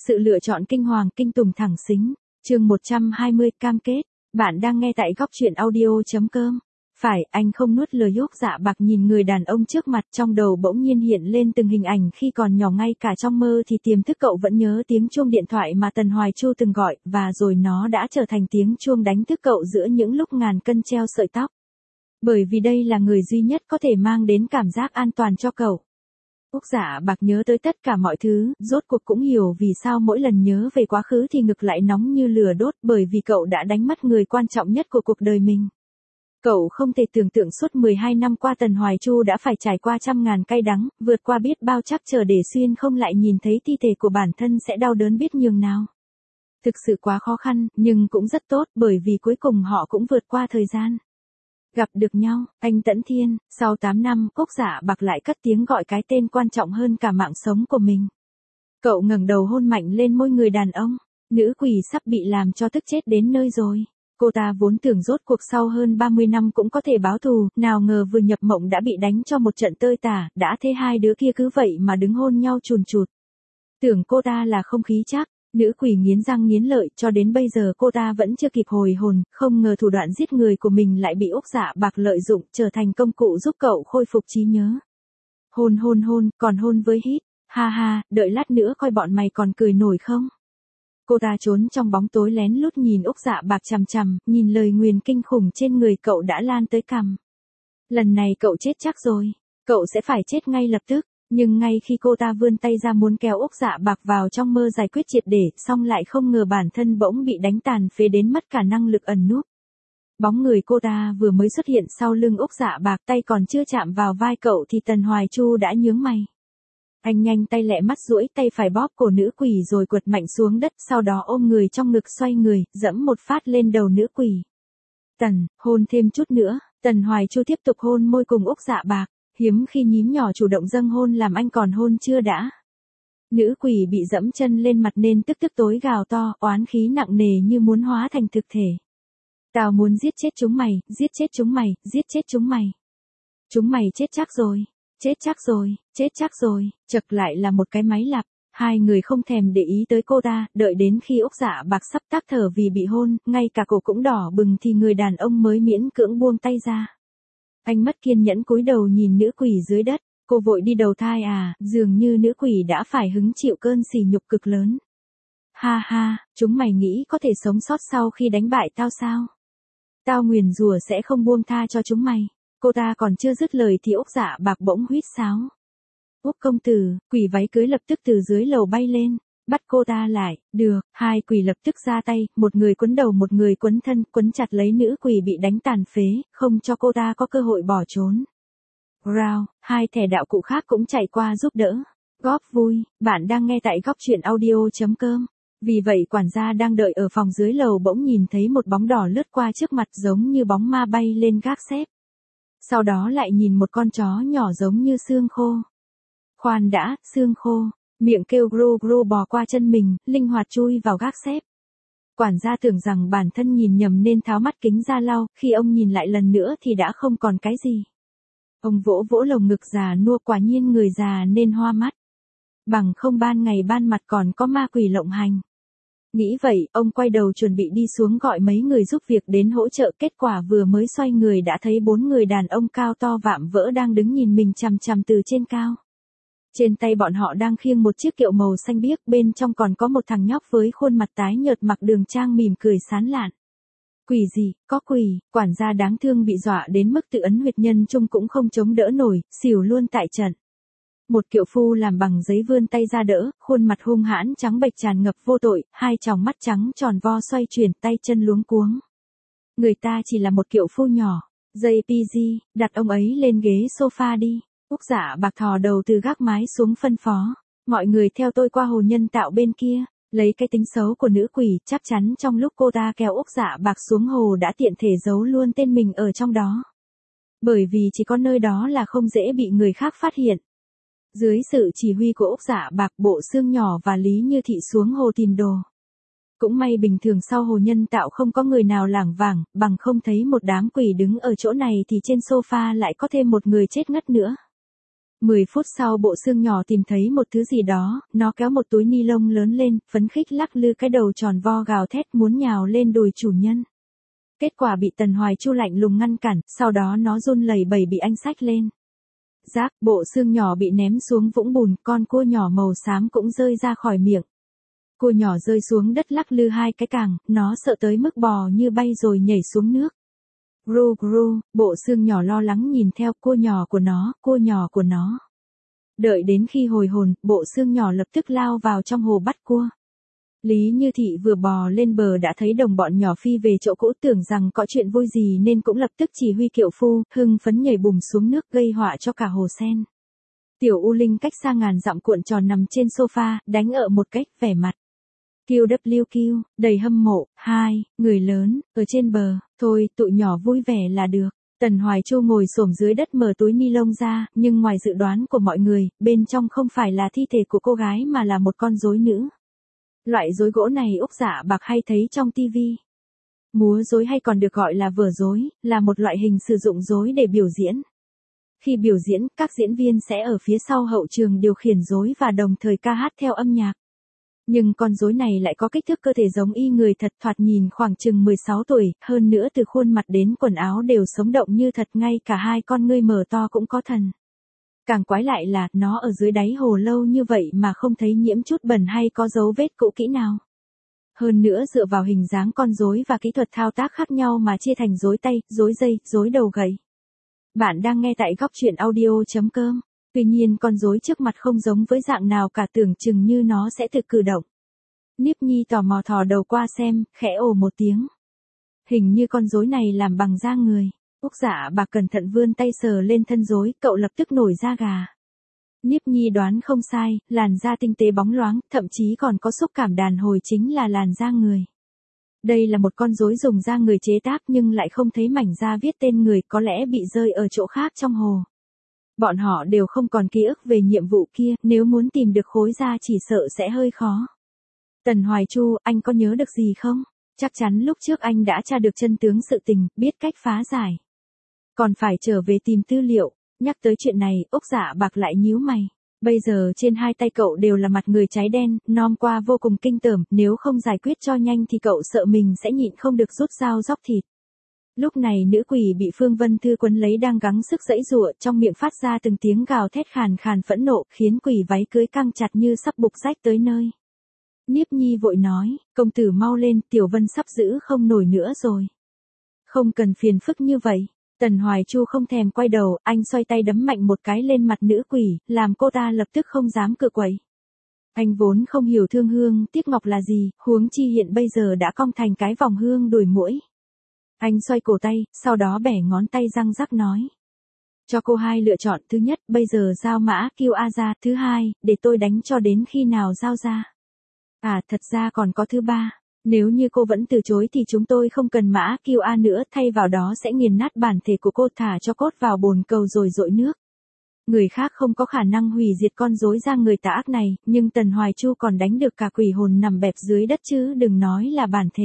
Sự lựa chọn kinh hoàng kinh tủng thẳng xính. Chương 120 cam kết. Bạn đang nghe tại góc truyện audio.com. Phải, anh không nuốt lời Úc Dạ Bạc nhìn người đàn ông trước mặt, trong đầu bỗng nhiên hiện lên từng hình ảnh khi còn nhỏ, ngay cả trong mơ thì tiềm thức cậu vẫn nhớ tiếng chuông điện thoại mà Tần Hoài Chu từng gọi, và rồi nó đã trở thành tiếng chuông đánh thức cậu giữa những lúc ngàn cân treo sợi tóc. Bởi vì đây là người duy nhất có thể mang đến cảm giác an toàn cho cậu. Úc Dạ Bạc nhớ tới tất cả mọi thứ, rốt cuộc cũng hiểu vì sao mỗi lần nhớ về quá khứ thì ngực lại nóng như lửa đốt, bởi vì cậu đã đánh mất người quan trọng nhất của cuộc đời mình. Cậu không thể tưởng tượng suốt 12 năm qua Tần Hoài Chu đã phải trải qua trăm ngàn cay đắng, vượt qua biết bao trắc trở để xuyên không lại nhìn thấy thi thể của bản thân sẽ đau đớn biết nhường nào. Thực sự quá khó khăn, nhưng cũng rất tốt, bởi vì cuối cùng họ cũng vượt qua thời gian. Gặp được nhau, anh Tẫn Thiên, sau 8 năm, Úc Dạ Bạc lại cất tiếng gọi cái tên quan trọng hơn cả mạng sống của mình. Cậu ngẩng đầu hôn mạnh lên môi người đàn ông, nữ quỷ sắp bị làm cho tức chết đến nơi rồi. Cô ta vốn tưởng rốt cuộc sau hơn 30 năm cũng có thể báo thù, nào ngờ vừa nhập mộng đã bị đánh cho một trận tơi tả, đã thế hai đứa kia cứ vậy mà đứng hôn nhau chùn chụt. Tưởng cô ta là không khí chắc. Nữ quỷ nghiến răng nghiến lợi, cho đến bây giờ cô ta vẫn chưa kịp hồi hồn, không ngờ thủ đoạn giết người của mình lại bị Úc Dạ Bạc lợi dụng, trở thành công cụ giúp cậu khôi phục trí nhớ. Hôn, còn hôn với hít, ha ha, đợi lát nữa coi bọn mày còn cười nổi không. Cô ta trốn trong bóng tối lén lút nhìn Úc Dạ Bạc chằm chằm, nhìn lời nguyền kinh khủng trên người cậu đã lan tới cằm. Lần này cậu chết chắc rồi, cậu sẽ phải chết ngay lập tức. Nhưng ngay khi cô ta vươn tay ra muốn kéo Úc Dạ Bạc vào trong mơ giải quyết triệt để, xong lại không ngờ bản thân bỗng bị đánh tàn phế đến mất cả năng lực ẩn núp. Bóng người cô ta vừa mới xuất hiện sau lưng Úc Dạ Bạc, tay còn chưa chạm vào vai cậu thì Tần Hoài Chu đã nhướng mày. Anh nhanh tay lẹ mắt duỗi tay phải bóp cổ nữ quỷ rồi quật mạnh xuống đất, sau đó ôm người trong ngực xoay người, giẫm một phát lên đầu nữ quỷ. Hôn thêm chút nữa. Tần Hoài Chu tiếp tục hôn môi cùng Úc Dạ Bạc. Hiếm khi nhím nhỏ chủ động dâng hôn làm anh còn hôn chưa đã. Nữ quỷ bị dẫm chân lên mặt nên tức tối gào to, oán khí nặng nề như muốn hóa thành thực thể. Tao muốn giết chết chúng mày, giết chết chúng mày, giết chết chúng mày. Chúng mày chết chắc rồi, chết chắc rồi, chết chắc rồi, chật lại là một cái máy lặp. Hai người không thèm để ý tới cô ta, đợi đến khi Úc Dạ Bạc sắp tắc thở vì bị hôn, ngay cả cổ cũng đỏ bừng thì người đàn ông mới miễn cưỡng buông tay ra. Anh mất kiên nhẫn cúi đầu nhìn nữ quỷ dưới đất, cô vội đi đầu thai à, dường như nữ quỷ đã phải hứng chịu cơn sỉ nhục cực lớn. Ha ha, chúng mày nghĩ có thể sống sót sau khi đánh bại tao sao? Tao nguyền rủa sẽ không buông tha cho chúng mày. Cô ta còn chưa dứt lời thì Úc Dạ Bạc bỗng huýt sáo. Úc công tử, quỷ váy cưới lập tức từ dưới lầu bay lên. Bắt cô ta lại, được, hai quỷ lập tức ra tay, một người quấn đầu một người quấn thân, quấn chặt lấy nữ quỷ bị đánh tàn phế, không cho cô ta có cơ hội bỏ trốn. Rao, hai thẻ đạo cụ khác cũng chạy qua giúp đỡ. Góp vui, bạn đang nghe tại góc truyện audio.com. Vì vậy quản gia đang đợi ở phòng dưới lầu bỗng nhìn thấy một bóng đỏ lướt qua trước mặt giống như bóng ma bay lên gác xếp. Sau đó lại nhìn một con chó nhỏ giống như xương khô. Khoan đã, xương khô. Miệng kêu gru gru bò qua chân mình, linh hoạt chui vào gác xếp. Quản gia tưởng rằng bản thân nhìn nhầm nên tháo mắt kính ra lau, khi ông nhìn lại lần nữa thì đã không còn cái gì. Ông vỗ vỗ lồng ngực già nua, quả nhiên người già nên hoa mắt. Bằng không ban ngày ban mặt còn có ma quỷ lộng hành. Nghĩ vậy, ông quay đầu chuẩn bị đi xuống gọi mấy người giúp việc đến hỗ trợ, kết quả vừa mới xoay người đã thấy 4 người đàn ông cao to vạm vỡ đang đứng nhìn mình chằm chằm từ trên cao. Trên tay bọn họ đang khiêng một chiếc kiệu màu xanh biếc, bên trong còn có một thằng nhóc với khuôn mặt tái nhợt mặc đường trang mỉm cười sán lạn. Quỷ gì, có quỷ, quản gia đáng thương bị dọa đến mức tự ấn huyệt nhân trung cũng không chống đỡ nổi, xỉu luôn tại trận. Một kiệu phu làm bằng giấy vươn tay ra đỡ, khuôn mặt hung hãn trắng bệch tràn ngập vô tội, hai tròng mắt trắng tròn vo xoay chuyển, tay chân luống cuống. Người ta chỉ là một kiệu phu nhỏ. JPG, đặt ông ấy lên ghế sofa đi. Úc Dạ Bạc thò đầu từ gác mái xuống phân phó. Mọi người theo tôi qua hồ nhân tạo bên kia. Lấy cái tính xấu của nữ quỷ, chắc chắn trong lúc cô ta kéo Úc Dạ Bạc xuống hồ đã tiện thể giấu luôn tên mình ở trong đó. Bởi vì chỉ có nơi đó là không dễ bị người khác phát hiện. Dưới sự chỉ huy của Úc Dạ Bạc, Bộ Xương Nhỏ và Lý Như Thị xuống hồ tìm đồ. Cũng may bình thường sau hồ nhân tạo không có người nào lảng vảng, bằng không thấy một đám quỷ đứng ở chỗ này thì trên sofa lại có thêm một người chết ngất nữa. 10 phút sau bộ xương nhỏ tìm thấy một thứ gì đó, nó kéo một túi ni lông lớn lên, phấn khích lắc lư cái đầu tròn vo gào thét muốn nhào lên đùi chủ nhân. Kết quả bị Tần Hoài Chu lạnh lùng ngăn cản, sau đó nó run lẩy bẩy bị anh xách lên. Rác, bộ xương nhỏ bị ném xuống vũng bùn, con cua nhỏ màu xám cũng rơi ra khỏi miệng. Cua nhỏ rơi xuống đất lắc lư hai cái càng, nó sợ tới mức bò như bay rồi nhảy xuống nước. Gru gru, bộ xương nhỏ lo lắng nhìn theo cua nhỏ của nó, cua nhỏ của nó. Đợi đến khi hồi hồn, bộ xương nhỏ lập tức lao vào trong hồ bắt cua. Lý Như Thị vừa bò lên bờ đã thấy đồng bọn nhỏ phi về chỗ cũ, tưởng rằng có chuyện vui gì nên cũng lập tức chỉ huy kiệu phu, hưng phấn nhảy bùm xuống nước gây họa cho cả hồ sen. Tiểu U Linh cách xa ngàn dặm cuộn tròn nằm trên sofa, đánh ợ một cách vẻ mặt QWQ, đầy hâm mộ. Người lớn, ở trên bờ, thôi, tụi nhỏ vui vẻ là được. Tần Hoài Chu ngồi xổm dưới đất mở túi ni lông ra, nhưng ngoài dự đoán của mọi người, bên trong không phải là thi thể của cô gái mà là một con rối nữ. Loại rối gỗ này Úc Dạ Bạc hay thấy trong tivi. Múa rối hay còn được gọi là vở rối, là một loại hình sử dụng rối để biểu diễn. Khi biểu diễn, các diễn viên sẽ ở phía sau hậu trường điều khiển rối và đồng thời ca hát theo âm nhạc. Nhưng con rối này lại có kích thước cơ thể giống y người thật, thoạt nhìn khoảng chừng 16 tuổi, hơn nữa từ khuôn mặt đến quần áo đều sống động như thật, ngay cả hai con ngươi mở to cũng có thần. Càng quái lại là, nó ở dưới đáy hồ lâu như vậy mà không thấy nhiễm chút bẩn hay có dấu vết cũ kỹ nào. Hơn nữa dựa vào hình dáng con rối và kỹ thuật thao tác khác nhau mà chia thành rối tay, rối dây, rối đầu gậy. Bạn đang nghe tại góc truyện audio.com. Tuy nhiên con rối trước mặt không giống với dạng nào cả, tưởng chừng như nó sẽ thực cử động. Niếp Nhi tò mò thò đầu qua xem, khẽ ồ một tiếng. Hình như con rối này làm bằng da người. Úc Dạ Bạc cẩn thận vươn tay sờ lên thân rối, cậu lập tức nổi da gà. Niếp Nhi đoán không sai, làn da tinh tế bóng loáng, thậm chí còn có xúc cảm đàn hồi chính là làn da người. Đây là một con rối dùng da người chế tác nhưng lại không thấy mảnh da viết tên người, có lẽ bị rơi ở chỗ khác trong hồ. Bọn họ đều không còn ký ức về nhiệm vụ kia, nếu muốn tìm được khối da chỉ sợ sẽ hơi khó. Tần Hoài Chu, anh có nhớ được gì không? Chắc chắn lúc trước anh đã tra được chân tướng sự tình, biết cách phá giải. Còn phải trở về tìm tư liệu. Nhắc tới chuyện này, Úc Dạ Bạc lại nhíu mày. Bây giờ trên hai tay cậu đều là mặt người cháy đen, nom qua vô cùng kinh tởm, nếu không giải quyết cho nhanh thì cậu sợ mình sẽ nhịn không được rút dao róc thịt. Lúc này nữ quỷ bị Phương Vân Thư quấn lấy đang gắng sức giãy giụa, trong miệng phát ra từng tiếng gào thét khàn khàn phẫn nộ, khiến quỷ váy cưới căng chặt như sắp bục rách tới nơi. Niếp Nhi vội nói, công tử mau lên, Tiểu Vân sắp giữ không nổi nữa rồi. Không cần phiền phức như vậy. Tần Hoài Chu không thèm quay đầu, anh xoay tay đấm mạnh một cái lên mặt nữ quỷ, làm cô ta lập tức không dám cựa quậy. Anh vốn không hiểu thương hương tiếc ngọc là gì, huống chi hiện bây giờ đã cong thành cái vòng hương đuổi muỗi. Anh xoay cổ tay, sau đó bẻ ngón tay răng rắc nói. Cho cô hai lựa chọn, thứ nhất, bây giờ giao mã QA ra, thứ hai, để tôi đánh cho đến khi nào giao ra. À, thật ra còn có thứ ba. Nếu như cô vẫn từ chối thì chúng tôi không cần mã QA nữa, thay vào đó sẽ nghiền nát bản thể của cô, thả cho cốt vào bồn cầu rồi dội nước. Người khác không có khả năng hủy diệt con rối da người tà ác này, nhưng Tần Hoài Chu còn đánh được cả quỷ hồn nằm bẹp dưới đất chứ đừng nói là bản thể.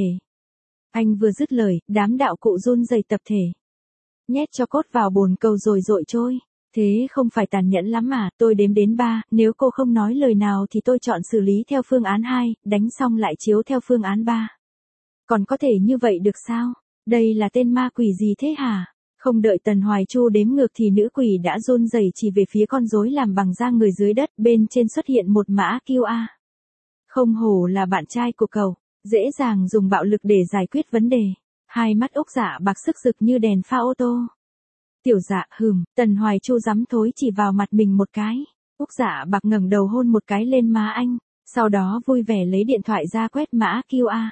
Anh vừa dứt lời, đám đạo cụ run rẩy tập thể. Nhét cho cốt vào bồn cầu rồi dội trôi. Thế không phải tàn nhẫn lắm mà, tôi đếm đến 3, nếu cô không nói lời nào thì tôi chọn xử lý theo phương án 2, đánh xong lại chiếu theo phương án 3. Còn có thể như vậy được sao? Đây là tên ma quỷ gì thế hả? Không đợi Tần Hoài Chu đếm ngược thì nữ quỷ đã run rẩy chỉ về phía con rối làm bằng da người dưới đất, bên trên xuất hiện một mã QA. Không hổ là bạn trai của cậu, dễ dàng dùng bạo lực để giải quyết vấn đề. Hai mắt Úc Dạ Bạc sức rực như đèn pha ô tô. Tiểu Dạ, Tần Hoài Chu dám thối chỉ vào mặt mình một cái. Úc Dạ Bạc ngẩng đầu hôn một cái lên má anh, sau đó vui vẻ lấy điện thoại ra quét mã QA.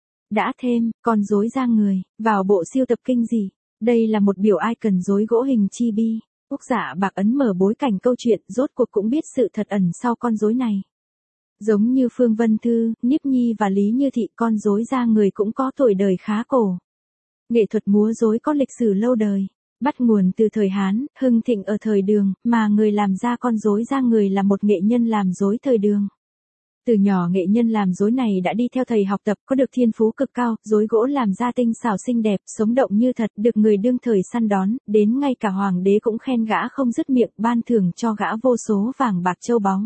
Đã thêm, con rối da người, vào bộ siêu tập kinh dị. Đây là một biểu icon rối gỗ hình chibi. Úc Dạ Bạc ấn mở bối cảnh câu chuyện, rốt cuộc cũng biết sự thật ẩn sau con rối này. Giống như Phương Vân Thư, Niếp Nhi và Lý Như Thị, con rối da người cũng có tuổi đời khá cổ. Nghệ thuật múa rối có lịch sử lâu đời. Bắt nguồn từ thời Hán, hưng thịnh ở thời Đường, mà người làm ra con rối da người là một nghệ nhân làm rối thời Đường. Từ nhỏ nghệ nhân làm rối này đã đi theo thầy học tập, có được thiên phú cực cao, rối gỗ làm ra tinh xảo xinh đẹp, sống động như thật, được người đương thời săn đón, đến ngay cả hoàng đế cũng khen gã không dứt miệng, ban thưởng cho gã vô số vàng bạc châu báu.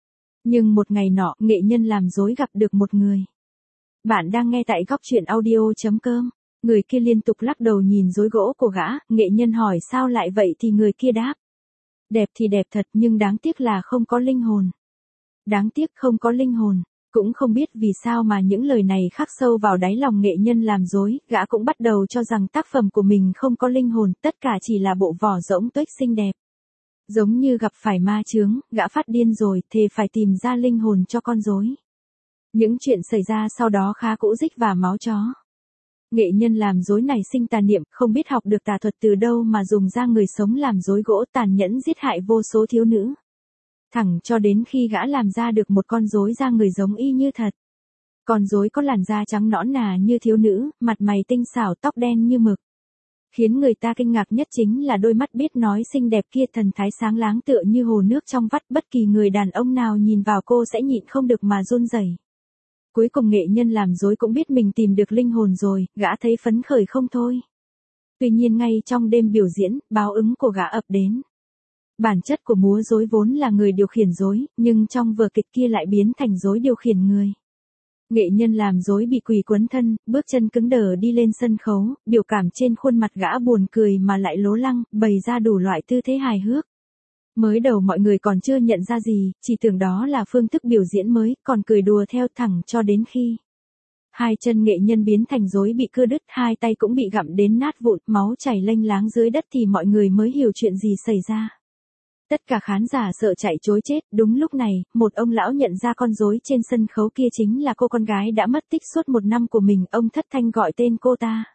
Nhưng một ngày nọ, nghệ nhân làm rối gặp được một người. Bạn đang nghe tại góc truyện audio.com. Người kia liên tục lắc đầu nhìn rối gỗ của gã, nghệ nhân hỏi sao lại vậy thì người kia đáp. Đẹp thì đẹp thật nhưng đáng tiếc là không có linh hồn. Đáng tiếc không có linh hồn. Cũng không biết vì sao mà những lời này khắc sâu vào đáy lòng nghệ nhân làm rối, gã cũng bắt đầu cho rằng tác phẩm của mình không có linh hồn, tất cả chỉ là bộ vỏ rỗng tuếch xinh đẹp. Giống như gặp phải ma chướng, gã phát điên rồi, thề phải tìm ra linh hồn cho con rối. Những chuyện xảy ra sau đó khá cũ dích và máu chó. Nghệ nhân làm rối này sinh tà niệm, không biết học được tà thuật từ đâu mà dùng da người sống làm rối gỗ tàn nhẫn giết hại vô số thiếu nữ. Thẳng cho đến khi gã làm ra được một con rối da người giống y như thật. Con rối có làn da trắng nõn nà như thiếu nữ, mặt mày tinh xảo, tóc đen như mực. Khiến người ta kinh ngạc nhất chính là đôi mắt biết nói xinh đẹp kia, thần thái sáng láng tựa như hồ nước trong vắt, bất kỳ người đàn ông nào nhìn vào cô sẽ nhịn không được mà run rẩy. Cuối cùng nghệ nhân làm rối cũng biết mình tìm được linh hồn rồi, gã thấy phấn khởi không thôi. Tuy nhiên ngay trong đêm biểu diễn, báo ứng của gã ập đến. Bản chất của múa rối vốn là người điều khiển rối, nhưng trong vở kịch kia lại biến thành rối điều khiển người. Nghệ nhân làm rối bị quỳ quấn thân, bước chân cứng đờ đi lên sân khấu, biểu cảm trên khuôn mặt gã buồn cười mà lại lố lăng, bày ra đủ loại tư thế hài hước. Mới đầu mọi người còn chưa nhận ra gì, chỉ tưởng đó là phương thức biểu diễn mới, còn cười đùa theo thẳng cho đến khi hai chân nghệ nhân biến thành rối bị cưa đứt, hai tay cũng bị gặm đến nát vụn, máu chảy lênh láng dưới đất thì mọi người mới hiểu chuyện gì xảy ra. Tất cả khán giả sợ chạy trối chết, đúng lúc này, một ông lão nhận ra con rối trên sân khấu kia chính là cô con gái đã mất tích suốt 1 năm của mình, ông thất thanh gọi tên cô ta.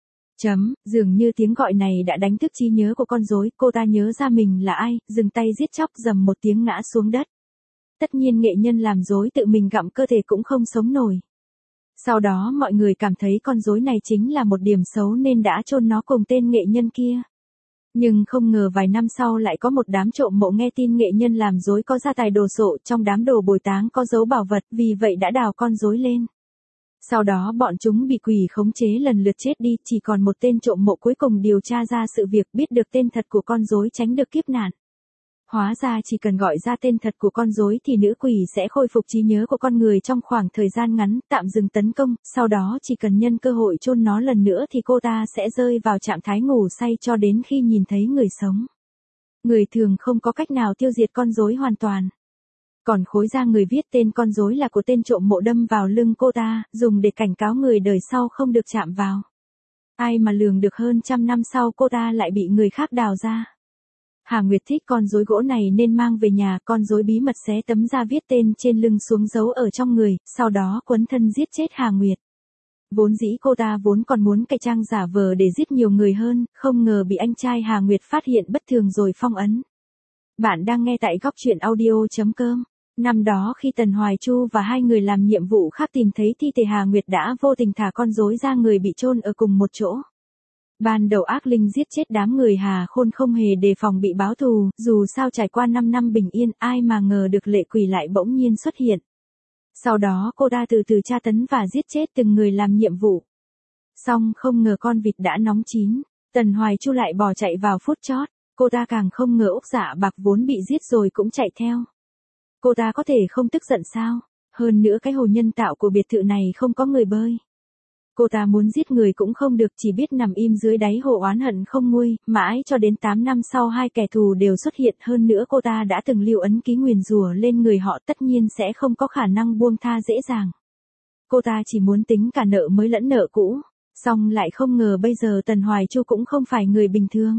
Dường như tiếng gọi này đã đánh thức trí nhớ của con rối, cô ta nhớ ra mình là ai, dừng tay giết chóc, rầm một tiếng ngã xuống đất. Tất nhiên nghệ nhân làm rối tự mình gặm cơ thể cũng không sống nổi. Sau đó mọi người cảm thấy con rối này chính là một điểm xấu nên đã chôn nó cùng tên nghệ nhân kia. Nhưng không ngờ vài năm sau lại có một đám trộm mộ nghe tin nghệ nhân làm rối có gia tài đồ sộ, trong đám đồ bồi táng có dấu bảo vật, vì vậy đã đào con rối lên. Sau đó bọn chúng bị quỷ khống chế lần lượt chết đi, chỉ còn một tên trộm mộ cuối cùng điều tra ra sự việc, biết được tên thật của con rối tránh được kiếp nạn. Hóa ra chỉ cần gọi ra tên thật của con rối thì nữ quỷ sẽ khôi phục trí nhớ của con người trong khoảng thời gian ngắn, tạm dừng tấn công, sau đó chỉ cần nhân cơ hội chôn nó lần nữa thì cô ta sẽ rơi vào trạng thái ngủ say cho đến khi nhìn thấy người sống. Người thường không có cách nào tiêu diệt con rối hoàn toàn. Còn khối da người viết tên con rối là của tên trộm mộ đâm vào lưng cô ta, dùng để cảnh cáo người đời sau không được chạm vào. Ai mà lường được hơn 100 năm sau cô ta lại bị người khác đào ra. Hà Nguyệt thích con rối gỗ này nên mang về nhà, con rối bí mật xé tấm da viết tên trên lưng xuống giấu ở trong người, sau đó quấn thân giết chết Hà Nguyệt. Vốn dĩ cô ta vốn còn muốn cải trang giả vờ để giết nhiều người hơn, không ngờ bị anh trai Hà Nguyệt phát hiện bất thường rồi phong ấn. Bạn đang nghe tại góc truyện audio.com. Năm đó khi Tần Hoài Chu và hai người làm nhiệm vụ khác tìm thấy thi thể Hà Nguyệt đã vô tình thả con rối ra người bị chôn ở cùng một chỗ. Ban đầu ác linh giết chết đám người Hà Khôn không hề đề phòng bị báo thù, dù sao trải qua 5 năm bình yên, ai mà ngờ được lệ quỷ lại bỗng nhiên xuất hiện. Sau đó cô ta từ từ tra tấn và giết chết từng người làm nhiệm vụ. Xong không ngờ con vịt đã nóng chín, Tần Hoài Chu lại bỏ chạy vào phút chót, cô ta càng không ngờ Úc Dạ Bạc vốn bị giết rồi cũng chạy theo. Cô ta có thể không tức giận sao? Hơn nữa cái hồ nhân tạo của biệt thự này không có người bơi. Cô ta muốn giết người cũng không được, chỉ biết nằm im dưới đáy hồ oán hận không nguôi, mãi cho đến 8 năm sau hai kẻ thù đều xuất hiện, hơn nữa cô ta đã từng lưu ấn ký nguyền rủa lên người họ, tất nhiên sẽ không có khả năng buông tha dễ dàng. Cô ta chỉ muốn tính cả nợ mới lẫn nợ cũ, xong lại không ngờ bây giờ Tần Hoài Chu cũng không phải người bình thường.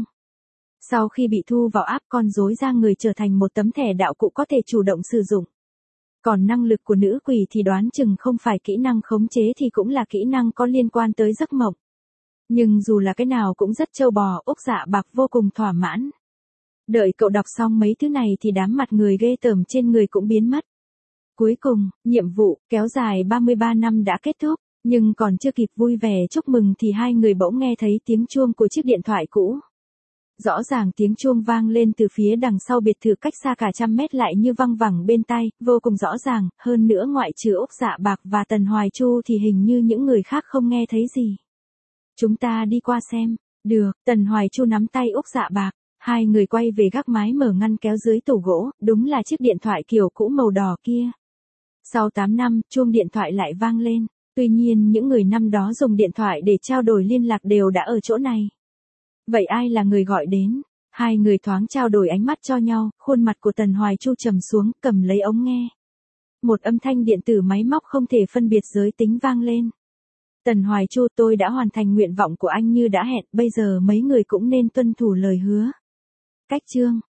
Sau khi bị thu vào áp, con rối da người trở thành một tấm thẻ đạo cụ có thể chủ động sử dụng. Còn năng lực của nữ quỷ thì đoán chừng không phải kỹ năng khống chế thì cũng là kỹ năng có liên quan tới giấc mộng. Nhưng dù là cái nào cũng rất trâu bò, Úc Dạ Bạc vô cùng thỏa mãn. Đợi cậu đọc xong mấy thứ này thì đám mặt người ghê tởm trên người cũng biến mất. Cuối cùng, nhiệm vụ kéo dài 33 năm đã kết thúc, nhưng còn chưa kịp vui vẻ chúc mừng thì hai người bỗng nghe thấy tiếng chuông của chiếc điện thoại cũ. Rõ ràng tiếng chuông vang lên từ phía đằng sau biệt thự cách xa cả trăm mét lại như văng vẳng bên tai, vô cùng rõ ràng, hơn nữa ngoại trừ Úc Dạ Bạc và Tần Hoài Chu thì hình như những người khác không nghe thấy gì. Chúng ta đi qua xem. Được, Tần Hoài Chu nắm tay Úc Dạ Bạc, hai người quay về gác mái mở ngăn kéo dưới tủ gỗ, đúng là chiếc điện thoại kiểu cũ màu đỏ kia. Sau 8 năm, chuông điện thoại lại vang lên, tuy nhiên những người năm đó dùng điện thoại để trao đổi liên lạc đều đã ở chỗ này. Vậy ai là người gọi đến? Hai người thoáng trao đổi ánh mắt cho nhau, khuôn mặt của Tần Hoài Chu trầm xuống, cầm lấy ống nghe. Một âm thanh điện tử máy móc không thể phân biệt giới tính vang lên. Tần Hoài Chu, tôi đã hoàn thành nguyện vọng của anh như đã hẹn, bây giờ mấy người cũng nên tuân thủ lời hứa. Cách chương